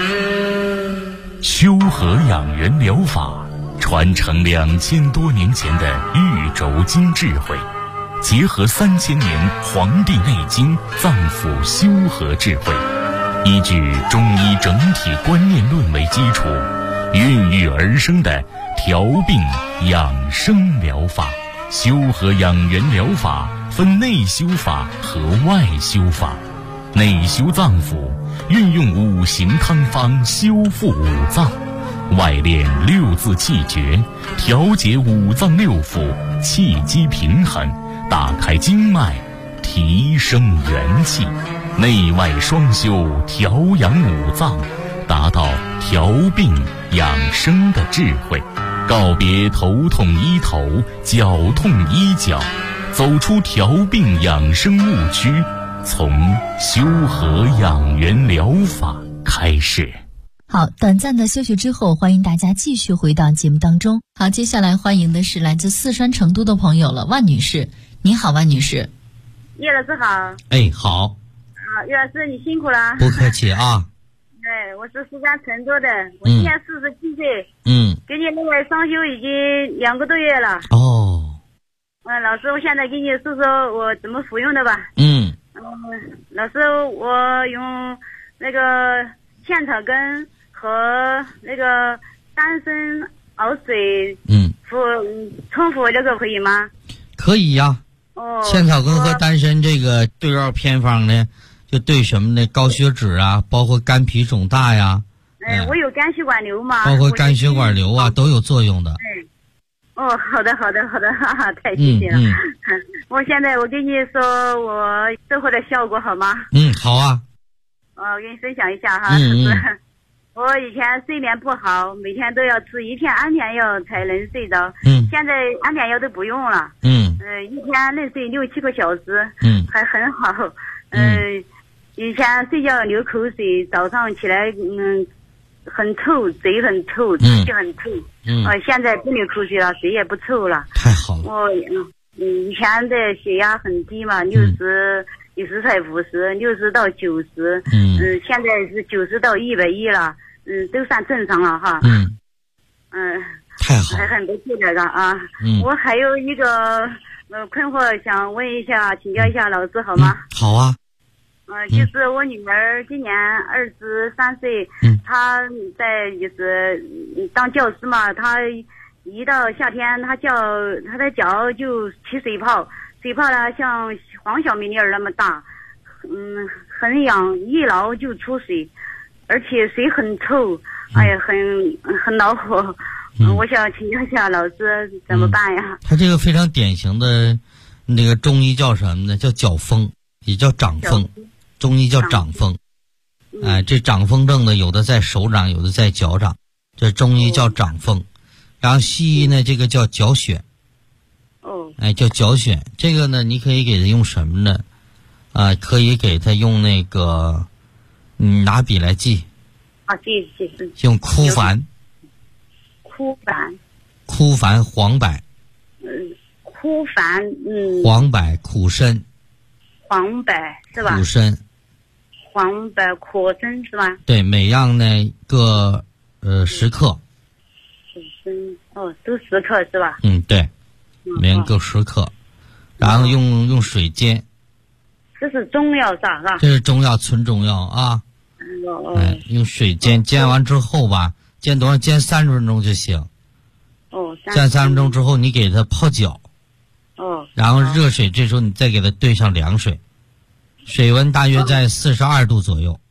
修和养元疗法传承2000多年前的玉轴经智慧，结合3000年《黄帝内经》脏腑修和智慧，依据中医整体观念论为基础，孕育而生的调病养生疗法。修和养元疗法分内修法和外修法。内修脏腑，运用5行汤方修复五脏；外练6字气诀，调节五脏六腑，气机平衡，打开经脉，提升元气。内外双修，调养五脏，达到调病养生的智慧。告别头痛医头，脚痛医脚，走出调病养生误区，从修和养元疗法开始。 好，短暂的休息之后，欢迎大家继续回到节目当中。好，接下来欢迎的是来自四川成都的朋友了，万女士。你好，万女士。 叶老师好。 哎，好。 叶老师你辛苦了。 不客气啊。 对，我是四川成都的，我今年47岁。给你那个双休已经2个多月了。 哦。 老师，我现在给你说说我怎么服用的吧。老师，我用那个茜草根和那个丹参熬水，冲服这个可以吗？ 可以呀。茜草根和丹参这个对药偏方呢，就对什么呢？高血脂啊，包括肝脾肿大呀。 我有肝血管瘤嘛。 包括肝血管瘤啊，都有作用的。 好的，哈哈，太谢谢了。我现在我跟你说我收获的效果好吗？ 好啊。 我跟你分享一下哈。我以前睡眠不好，每天都要吃1片安眠药才能睡着。现在安眠药都不用了。一天能睡6、7个小时。还很好。以前睡觉流口水，早上起来很臭，嘴很臭，气很臭。现在不流口水了，嘴也不臭了。 太好了。 我以前的血压很低嘛，60才50，60到90。现在是90到110了。都算正常了哈。 太好了。 还很不错的啊。我还有一个困惑想问一下，请教一下老师好吗？ 好啊。 就是我女儿今年23岁，她在就是当教师嘛，她一到夏天，她的脚就起水泡，水泡呢像黄小米粒儿那么大，很痒，一挠就出水，而且水很臭，哎呀，很恼火。我想请教一下老师怎么办呀？ 她这个非常典型的那个中医叫什么呢？叫脚风，也叫掌风。中医叫掌风。这掌风症呢，有的在手掌，有的在脚掌，这中医叫掌风。然后西医呢，这个叫脚癣。叫脚癣。这个呢，你可以给他用什么呢？可以给他用那个，拿笔来记。 记。 用枯矾。枯矾黄柏。 枯矾。 黄柏苦参。 黄柏是吧？ 苦参。 黄柏苦参是吧？ 对，每样呢各10克。 都10克是吧？ 对，每样各10克，然后用水煎。 这是中药是吧？ 这是中药，纯中药啊。用水煎，煎完之后吧，煎多少？煎30分钟就行。煎30分钟之后，你给它泡脚。然后热水，这时候你再给它兑上凉水，水温大约在42度左右。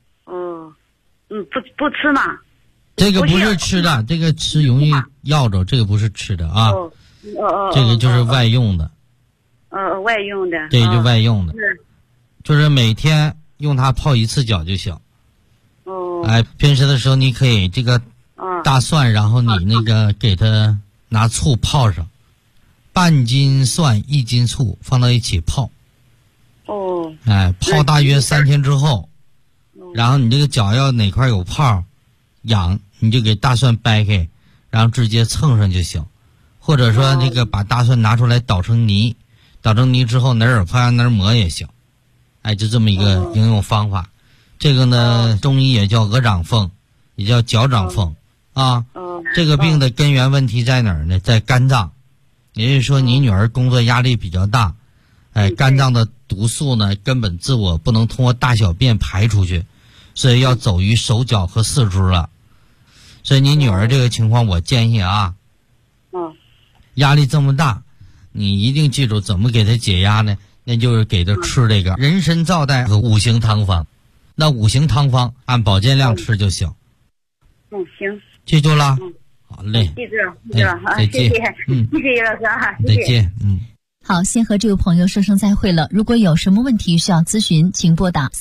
不吃嘛？ 这个不是吃的，这个吃容易要着，这个不是吃的啊。这个就是外用的。 外用的。 对，就外用的。就是每天用它泡1次脚就行。平时的时候你可以这个大蒜，然后你那个给它拿醋泡上。 半斤蒜1斤醋放到一起泡。 哦。 泡大约3天之后，然后你这个脚要哪块有泡痒，你就给大蒜掰开，然后直接蹭上就行。或者说这个把大蒜拿出来捣成泥，捣成泥之后哪儿发哪儿抹也行。就这么一个应用方法。这个呢，中医也叫鹅掌风，也叫脚掌风啊。这个病的根源问题在哪儿呢？在肝脏。也就是说你女儿工作压力比较大，肝脏的毒素呢根本自我不能通过大小便排出去，所以要走于手脚和四肢了。所以你女儿这个情况，我建议啊，压力这么大，你一定记住怎么给她解压呢？那就是给她吃这个人参皂苷和5行汤方。那5行汤方按保健量吃就行。 行， 记住了。好嘞， 记住了，好， 再见。 谢谢，谢谢叶老师哈， 再见。 好，先和这位朋友说声再会了。如果有什么问题需要咨询，请拨打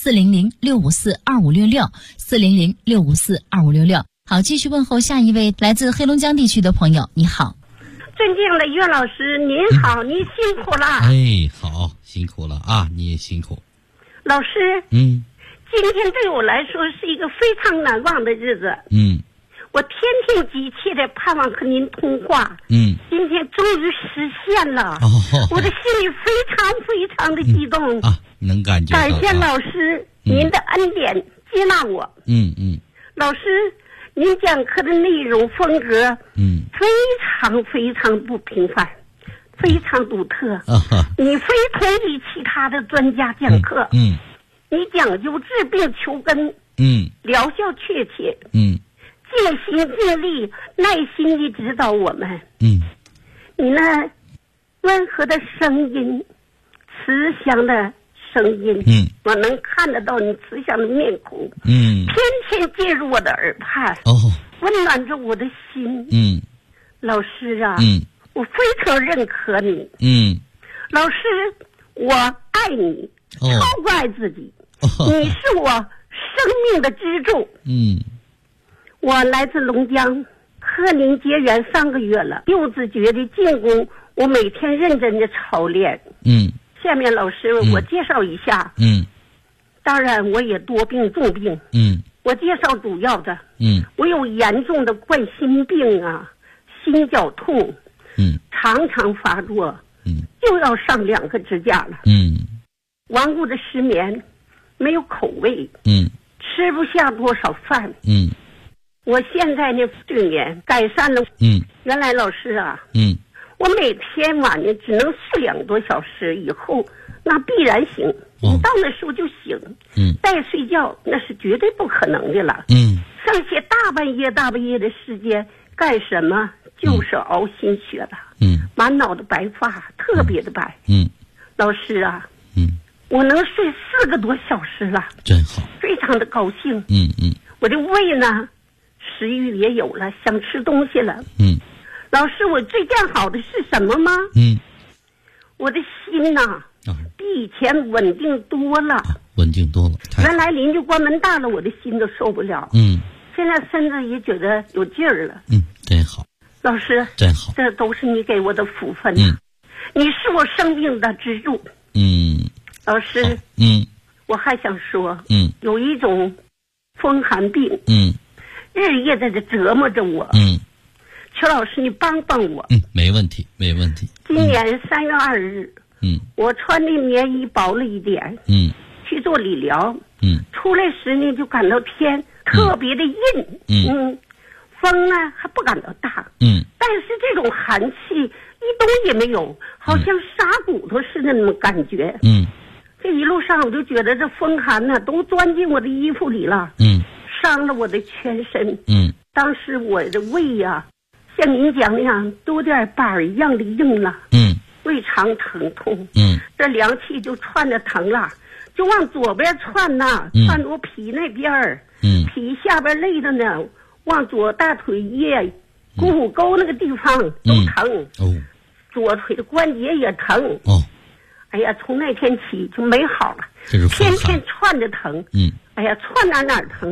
400-654-2566，400-654-2566。好，继续问候下一位来自黑龙江地区的朋友。你好， 尊敬的岳老师，您好，您辛苦了。 好，辛苦了啊，你也辛苦。 老师，今天对我来说是一个非常难忘的日子。我天天急切的盼望和您通话。今天终于实现了。我的心里非常非常的激动。 能感觉到。 感谢老师，您的恩典接纳我。老师，您讲课的内容风格，非常非常不平凡，非常独特。你非同于其他的专家讲课。你讲究治病求根，疗效确切，尽心尽力，耐心地指导我们。你那温和的声音，慈祥的声音，我能看得到你慈祥的面孔，天天进入我的耳畔，温暖着我的心。老师啊，我非常认可你。老师，我爱你，超过爱自己。你是我生命的支柱。我来自龙江，和您结缘3个月了，柚子诀的进攻，我每天认真的操练。下面老师我介绍一下。当然我也多病重病。我介绍主要的。我有严重的冠心病啊，心绞痛，常常发作，又要上2个支架了。顽固的失眠，没有口味，吃不下多少饭。我现在呢睡眠改善了。原来老师啊，我每天晚上只能睡2个多小时，以后那必然醒。你到那时候就醒。再睡觉那是绝对不可能的了。剩下大半夜的时间干什么？就是熬心血了。满脑的白发，特别的白。老师啊，我能睡4个多小时了， 真好， 非常的高兴。我的胃呢食欲也有了，想吃东西了。老师，我最见好的是什么吗？我的心呐，比以前稳定多了。 稳定多了。 原来邻居关门大了，我的心都受不了。现在身子也觉得有劲儿了。 真好。 老师， 真好， 这都是你给我的福分。你是我生命的支柱。老师，我还想说，有一种风寒病，日夜在这折磨着我。邱老师，你帮帮我。 没问题，没问题。 今年3月2日，我穿的棉衣薄了一点，去做理疗，出来时呢就感到天特别的阴，风呢还不感到大，但是这种寒气一动也没有，好像杀骨头似的那种感觉。这一路上我就觉得这风寒呢都钻进我的衣服里了，伤了我的全身。当时我的胃呀，像您讲那样都有点板一样的硬了。胃肠疼痛。这凉气就窜着疼了，就往左边窜呐，窜到脾那边儿。脾下边累的呢，往左大腿叶、股骨沟那个地方都疼。左腿的关节也疼。哎呀，从那天起就没好了，天天窜着疼。哎呀，窜哪疼。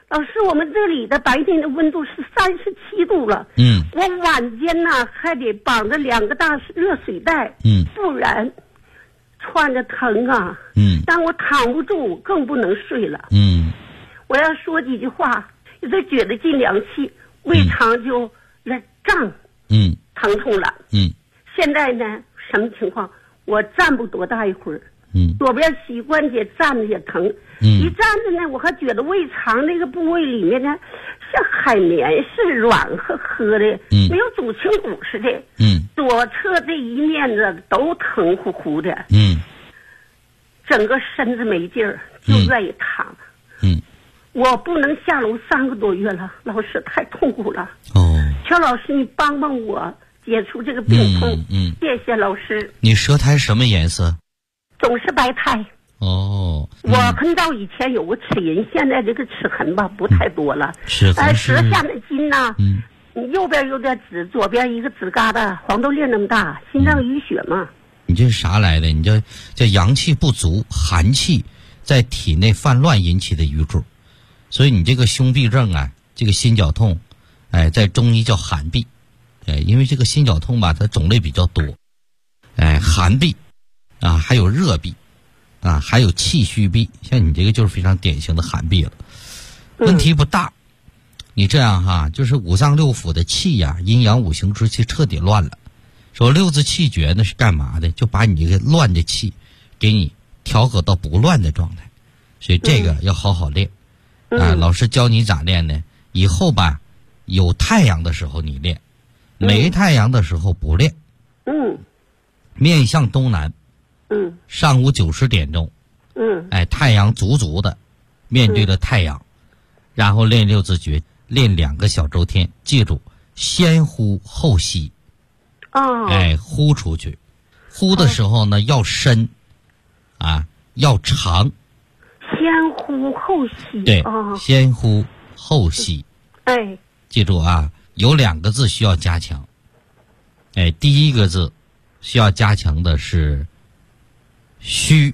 老师，我们这里的白天的温度是37度了。我晚间呢还得绑着2个大热水袋。不然穿着疼啊。但我躺不住，更不能睡了。我要说几句话，就觉得进凉气，胃肠就来胀。疼痛了。现在呢，什么情况？我站不多大一会儿。左边膝关节站着也疼。一站着呢，我还觉得胃肠那个部位里面呢，像海绵是软和和的，没有煮清骨似的。左侧这一面子都疼乎乎的。整个身子没劲儿，就愿意躺。我不能下楼3个多月了，老师太痛苦了。乔老师，你帮帮我解除这个病痛。谢谢老师。 你舌苔什么颜色？ 总是白苔。我很早以前有过齿龈，现在这个齿痕吧不太多了。舌下的筋呐，右边有点紫，左边一个紫疙瘩，黄豆粒那么大，心脏淤血嘛。 你这是啥来的？你这阳气不足，寒气在体内泛乱引起的瘀滞，所以你这个胸痹症啊，这个心绞痛，在中医叫寒痹，因为这个心绞痛吧，它种类比较多，寒痹啊，还有热痹啊，还有气虚痹，像你这个就是非常典型的寒痹了。问题不大，你这样哈，就是五脏六腑的气呀，阴阳五行之气彻底乱了。说六字气诀呢是干嘛的？就把你这个乱的气给你调和到不乱的状态，所以这个要好好练。老师教你咋练呢？以后吧，有太阳的时候你练，没太阳的时候不练。面向东南。上午9、10点钟。太阳足足的面对着太阳，然后练六字诀，练2个小周天。记住，先呼后吸。呼出去，呼的时候呢要深，要长。 先呼后吸。 对，先呼后吸。记住啊，有2个字需要加强。第一个字需要加强的是虚。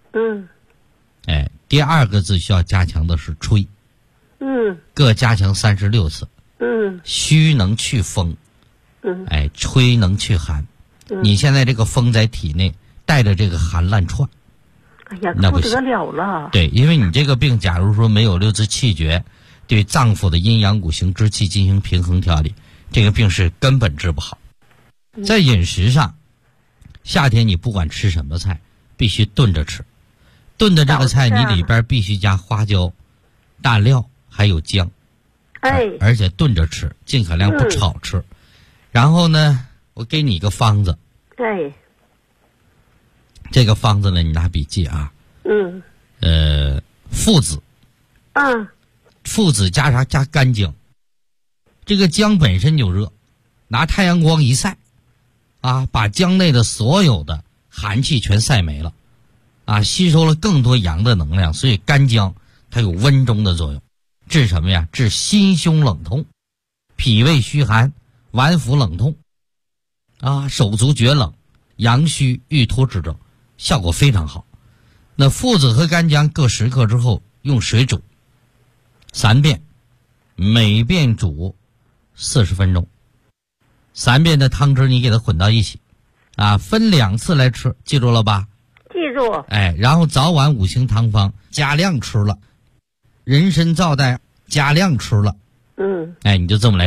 第2个字需要加强的是吹。各加强36次。虚能去风。吹能去寒。你现在这个风在体内带着这个寒烂串， 那不得了了。 对，因为你这个病假如说没有六字气诀对脏腑的阴阳五行之气进行平衡调理，这个病是根本治不好。在饮食上，夏天你不管吃什么菜必须炖着吃，炖的这个菜你里边必须加花椒、大料还有姜。而且炖着吃，尽可量不炒吃。然后呢，我给你一个方子。这个方子呢，你拿笔记啊。附子。附子加啥？加干姜。这个姜本身就热，拿太阳光一晒，把姜内的所有的寒气全晒没了，吸收了更多阳的能量，所以干姜它有温中的作用，治什么呀？治心胸冷痛、脾胃虚寒、脘腹冷痛，手足厥冷、阳虚郁脱之症，效果非常好。那附子和干姜各10克之后，用水煮3遍，每遍煮40分钟，3遍的汤汁你给它混到一起，分2次来吃，记住了吧？ 记住。 然后早晚5行汤方加量吃了，人参皂带加量吃了，你就这么来